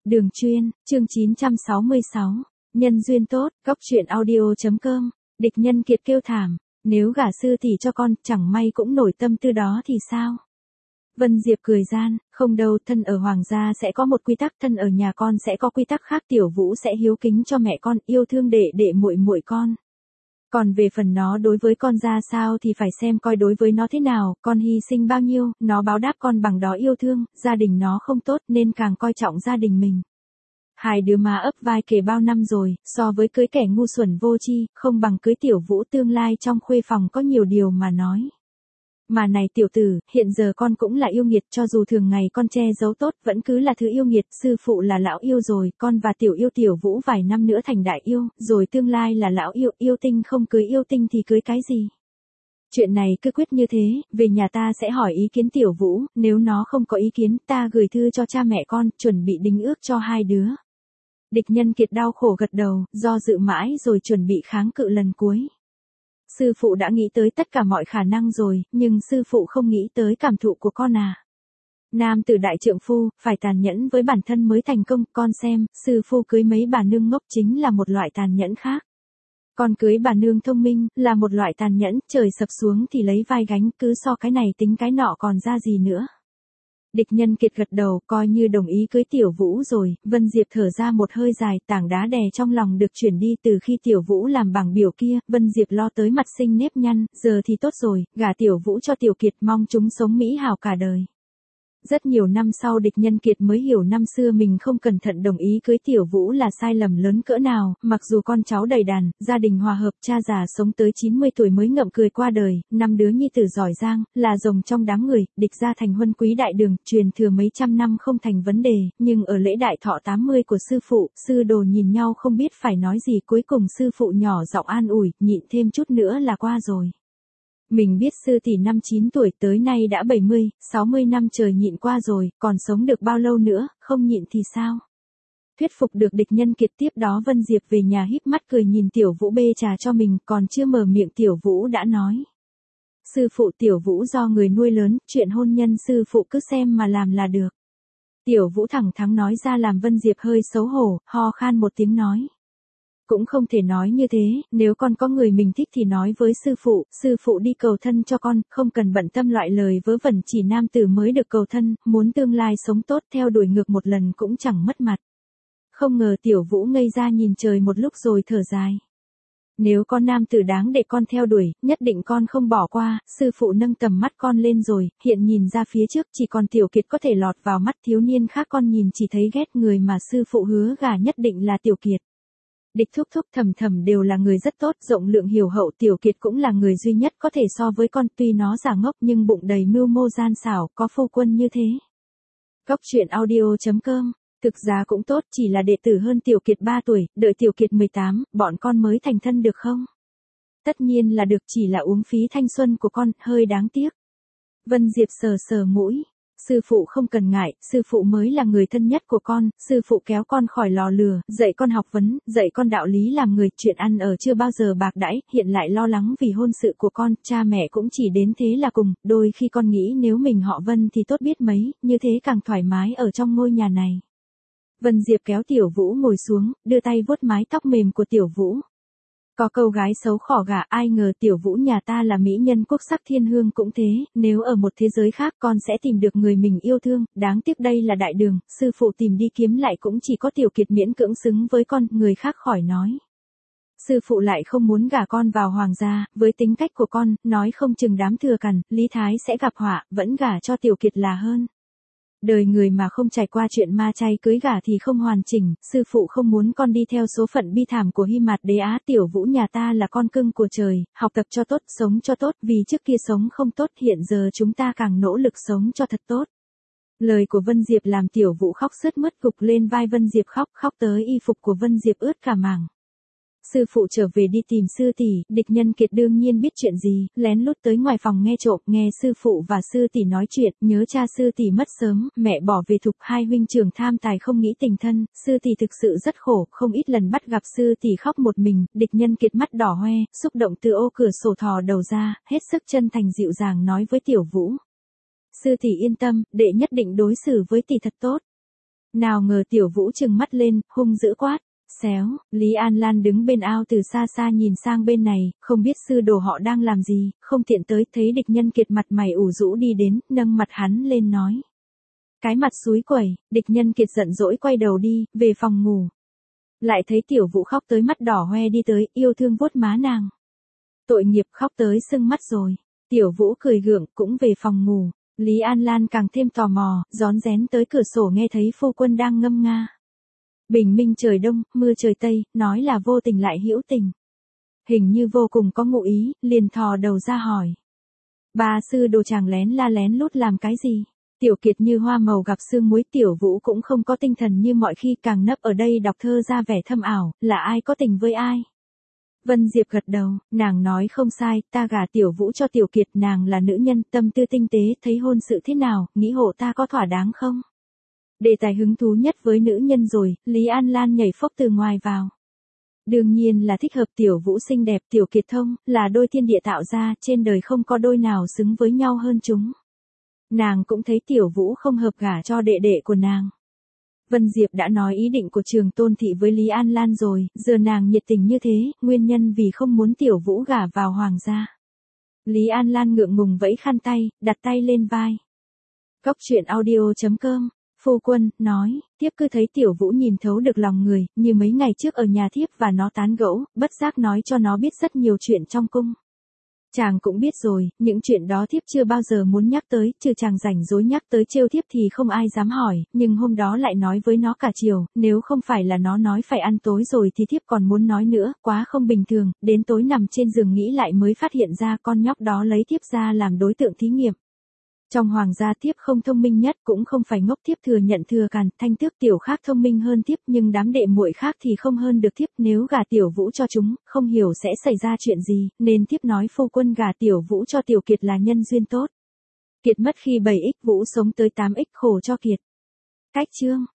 Đường chuyên, chương 966. Nhân duyên tốt, góc truyện audio.com. Địch Nhân Kiệt kêu thảm. Nếu gả sư tỷ cho con, chẳng may cũng nổi tâm tư đó thì sao? Vân Diệp cười gian, không đâu, thân ở hoàng gia sẽ có một quy tắc, thân ở nhà con sẽ có quy tắc khác. Tiểu Vũ sẽ hiếu kính cho mẹ con, yêu thương đệ đệ muội muội con. Còn về phần nó đối với con ra sao thì phải xem coi đối với nó thế nào, con hy sinh bao nhiêu, nó báo đáp con bằng đó yêu thương. Gia đình nó không tốt nên càng coi trọng gia đình mình. Hai đứa má ấp vai kề bao năm rồi, so với cưới kẻ ngu xuẩn vô tri, không bằng cưới Tiểu Vũ. Tương lai trong khuê phòng có nhiều điều mà nói. Mà này tiểu tử, hiện giờ con cũng là yêu nghiệt, cho dù thường ngày con che giấu tốt vẫn cứ là thứ yêu nghiệt. Sư phụ là lão yêu rồi, con và Tiểu Vũ vài năm nữa thành đại yêu, rồi tương lai là lão yêu. Yêu tinh không cưới yêu tinh thì cưới cái gì? Chuyện này cứ quyết như thế, về nhà ta sẽ hỏi ý kiến Tiểu Vũ, nếu nó không có ý kiến ta gửi thư cho cha mẹ con, chuẩn bị đính ước cho hai đứa. Địch Nhân Kiệt đau khổ gật đầu, do dự mãi rồi chuẩn bị kháng cự lần cuối. Sư phụ đã nghĩ tới tất cả mọi khả năng rồi, nhưng sư phụ không nghĩ tới cảm thụ của con à. Nam tử đại trượng phu, phải tàn nhẫn với bản thân mới thành công, con xem, sư phụ cưới mấy bà nương ngốc chính là một loại tàn nhẫn khác. Con cưới bà nương thông minh, là một loại tàn nhẫn, trời sập xuống thì lấy vai gánh, cứ so cái này tính cái nọ còn ra gì nữa. Địch Nhân Kiệt gật đầu, coi như đồng ý cưới Tiểu Vũ rồi. Vân Diệp thở ra một hơi dài, tảng đá đè trong lòng được chuyển đi. Từ khi Tiểu Vũ làm bảng biểu kia, Vân Diệp lo tới mặt sinh nếp nhăn, giờ thì tốt rồi, gả Tiểu Vũ cho Tiểu Kiệt, mong chúng sống mỹ hảo cả đời. Rất nhiều năm sau Địch Nhân Kiệt mới hiểu năm xưa mình không cẩn thận đồng ý cưới Tiểu Vũ là sai lầm lớn cỡ nào. Mặc dù con cháu đầy đàn, gia đình hòa hợp, cha già sống tới 90 tuổi mới ngậm cười qua đời, 5 đứa nhi tử giỏi giang, là rồng trong đám người, Địch gia thành huân quý đại đường, truyền thừa mấy trăm năm không thành vấn đề. Nhưng ở lễ đại thọ 80 của sư phụ, sư đồ nhìn nhau không biết phải nói gì, cuối cùng sư phụ nhỏ giọng an ủi, nhịn thêm chút nữa là qua rồi. Mình biết sư tỷ năm 9 tuổi tới nay đã 70, 60 năm trời nhịn qua rồi, còn sống được bao lâu nữa, không nhịn thì sao? Thuyết phục được Địch Nhân Kiệt, tiếp đó Vân Diệp về nhà híp mắt cười nhìn Tiểu Vũ bê trà cho mình, còn chưa mở miệng Tiểu Vũ đã nói. Sư phụ, Tiểu Vũ do người nuôi lớn, chuyện hôn nhân sư phụ cứ xem mà làm là được. Tiểu Vũ thẳng thắn nói ra làm Vân Diệp hơi xấu hổ, ho khan một tiếng nói. Cũng không thể nói như thế, nếu con có người mình thích thì nói với sư phụ đi cầu thân cho con, không cần bận tâm loại lời vớ vẩn, chỉ nam tử mới được cầu thân, muốn tương lai sống tốt theo đuổi ngược một lần cũng chẳng mất mặt. Không ngờ Tiểu Vũ ngây ra nhìn trời một lúc rồi thở dài. Nếu con nam tử đáng để con theo đuổi, nhất định con không bỏ qua. Sư phụ nâng tầm mắt con lên rồi, hiện nhìn ra phía trước chỉ còn Tiểu Kiệt có thể lọt vào mắt thiếu niên khác, con nhìn chỉ thấy ghét, người mà sư phụ hứa gả nhất định là Tiểu Kiệt. Địch thúc thúc thầm thầm đều là người rất tốt, rộng lượng hiểu hậu, Tiểu Kiệt cũng là người duy nhất có thể so với con, tuy nó giả ngốc nhưng bụng đầy mưu mô gian xảo, có phu quân như thế. Góc truyện audio.com. Thực ra cũng tốt, chỉ là đệ tử hơn Tiểu Kiệt 3 tuổi, đợi Tiểu Kiệt 18, bọn con mới thành thân được không? Tất nhiên là được, chỉ là uống phí thanh xuân của con, hơi đáng tiếc. Vân Diệp sờ sờ mũi. Sư phụ không cần ngại, sư phụ mới là người thân nhất của con, sư phụ kéo con khỏi lò lừa, dạy con học vấn, dạy con đạo lý làm người, chuyện ăn ở chưa bao giờ bạc đãi, hiện lại lo lắng vì hôn sự của con, cha mẹ cũng chỉ đến thế là cùng, đôi khi con nghĩ nếu mình họ Vân thì tốt biết mấy, như thế càng thoải mái ở trong ngôi nhà này. Vân Diệp kéo Tiểu Vũ ngồi xuống, đưa tay vuốt mái tóc mềm của Tiểu Vũ. Có câu gái xấu khỏ gả, ai ngờ Tiểu Vũ nhà ta là mỹ nhân quốc sắc thiên hương cũng thế, nếu ở một thế giới khác con sẽ tìm được người mình yêu thương, đáng tiếc đây là đại đường, sư phụ tìm đi kiếm lại cũng chỉ có Tiểu Kiệt miễn cưỡng xứng với con, người khác khỏi nói. Sư phụ lại không muốn gả con vào hoàng gia, với tính cách của con, nói không chừng đám thừa cằn, Lý Thái sẽ gặp họa, vẫn gả cho Tiểu Kiệt là hơn. Đời người mà không trải qua chuyện ma chay cưới gả thì không hoàn chỉnh, sư phụ không muốn con đi theo số phận bi thảm của Hy Mạt Đế Á. Tiểu Vũ nhà ta là con cưng của trời, học tập cho tốt, sống cho tốt, vì trước kia sống không tốt, hiện giờ chúng ta càng nỗ lực sống cho thật tốt. Lời của Vân Diệp làm Tiểu Vũ khóc sướt mướt, gục lên vai Vân Diệp khóc tới y phục của Vân Diệp ướt cả mảng. Sư phụ trở về đi tìm sư tỷ, Địch Nhân Kiệt đương nhiên biết chuyện gì, lén lút tới ngoài phòng nghe trộm, nghe sư phụ và sư tỷ nói chuyện, nhớ cha sư tỷ mất sớm, mẹ bỏ về thục, hai huynh trưởng tham tài không nghĩ tình thân, sư tỷ thực sự rất khổ, không ít lần bắt gặp sư tỷ khóc một mình. Địch Nhân Kiệt mắt đỏ hoe, xúc động từ ô cửa sổ thò đầu ra, hết sức chân thành dịu dàng nói với Tiểu Vũ. Sư tỷ yên tâm, đệ nhất định đối xử với tỷ thật tốt. Nào ngờ Tiểu Vũ trừng mắt lên, hung dữ quát. Xéo, Lý An Lan đứng bên ao từ xa xa nhìn sang bên này, không biết sư đồ họ đang làm gì, không tiện tới, thấy Địch Nhân Kiệt mặt mày ủ rũ đi đến, nâng mặt hắn lên nói. Cái mặt xúi quẩy, Địch Nhân Kiệt giận dỗi quay đầu đi, về phòng ngủ. Lại thấy Tiểu Vũ khóc tới mắt đỏ hoe đi tới, yêu thương vuốt má nàng. Tội nghiệp, khóc tới sưng mắt rồi. Tiểu Vũ cười gượng, cũng về phòng ngủ. Lý An Lan càng thêm tò mò, rón rén tới cửa sổ nghe thấy phu quân đang ngâm nga. Bình minh trời đông, mưa trời tây, nói là vô tình lại hữu tình. Hình như vô cùng có ngụ ý, liền thò đầu ra hỏi. Ba sư đồ chàng lén la lén lút làm cái gì? Tiểu Kiệt như hoa màu gặp sương muối, Tiểu Vũ cũng không có tinh thần như mọi khi, càng nấp ở đây đọc thơ ra vẻ thâm ảo, là ai có tình với ai? Vân Diệp gật đầu, nàng nói không sai, ta gả Tiểu Vũ cho Tiểu Kiệt, nàng là nữ nhân, tâm tư tinh tế, thấy hôn sự thế nào, nghĩ hộ ta có thỏa đáng không? Đề tài hứng thú nhất với nữ nhân rồi, Lý An Lan nhảy phốc từ ngoài vào. Đương nhiên là thích hợp, Tiểu Vũ xinh đẹp, Tiểu Kiệt thông, là đôi thiên địa tạo ra, trên đời không có đôi nào xứng với nhau hơn chúng. Nàng cũng thấy Tiểu Vũ không hợp gả cho đệ đệ của nàng. Vân Diệp đã nói ý định của Trường Tôn Thị với Lý An Lan rồi, giờ nàng nhiệt tình như thế, nguyên nhân vì không muốn Tiểu Vũ gả vào hoàng gia. Lý An Lan ngượng ngùng vẫy khăn tay, đặt tay lên vai. Cốc truyện audio.com, phu quân, nói, thiếp cứ thấy Tiểu Vũ nhìn thấu được lòng người, như mấy ngày trước ở nhà thiếp và nó tán gẫu, bất giác nói cho nó biết rất nhiều chuyện trong cung. Chàng cũng biết rồi, những chuyện đó thiếp chưa bao giờ muốn nhắc tới, trừ chàng rảnh rỗi nhắc tới trêu thiếp thì không ai dám hỏi, nhưng hôm đó lại nói với nó cả chiều, nếu không phải là nó nói phải ăn tối rồi thì thiếp còn muốn nói nữa, quá không bình thường, đến tối nằm trên giường nghĩ lại mới phát hiện ra con nhóc đó lấy thiếp ra làm đối tượng thí nghiệm. Trong hoàng gia thiếp không thông minh nhất, cũng không phải ngốc, thiếp thừa nhận thừa càn, Thanh Tước Tiểu khác thông minh hơn thiếp, nhưng đám đệ muội khác thì không hơn được thiếp, nếu gả Tiểu Vũ cho chúng, không hiểu sẽ xảy ra chuyện gì, nên thiếp nói phu quân gả Tiểu Vũ cho Tiểu Kiệt là nhân duyên tốt. Kiệt mất khi 7x, Vũ sống tới 8x, khổ cho Kiệt. Cách chương